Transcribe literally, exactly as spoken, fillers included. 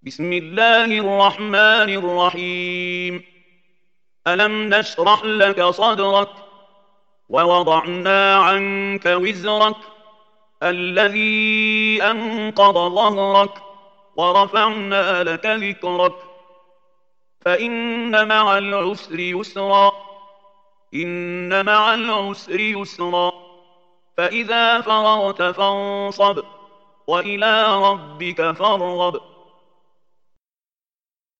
بسم الله الرحمن الرحيم. ألم نشرح لك صدرك ووضعنا عنك وزرك الذي أنقض ظهرك ورفعنا لك ذكرك فإن مع العسر يسرا إن مع العسر يسرا فإذا فرغت فانصب وإلى ربك فارغب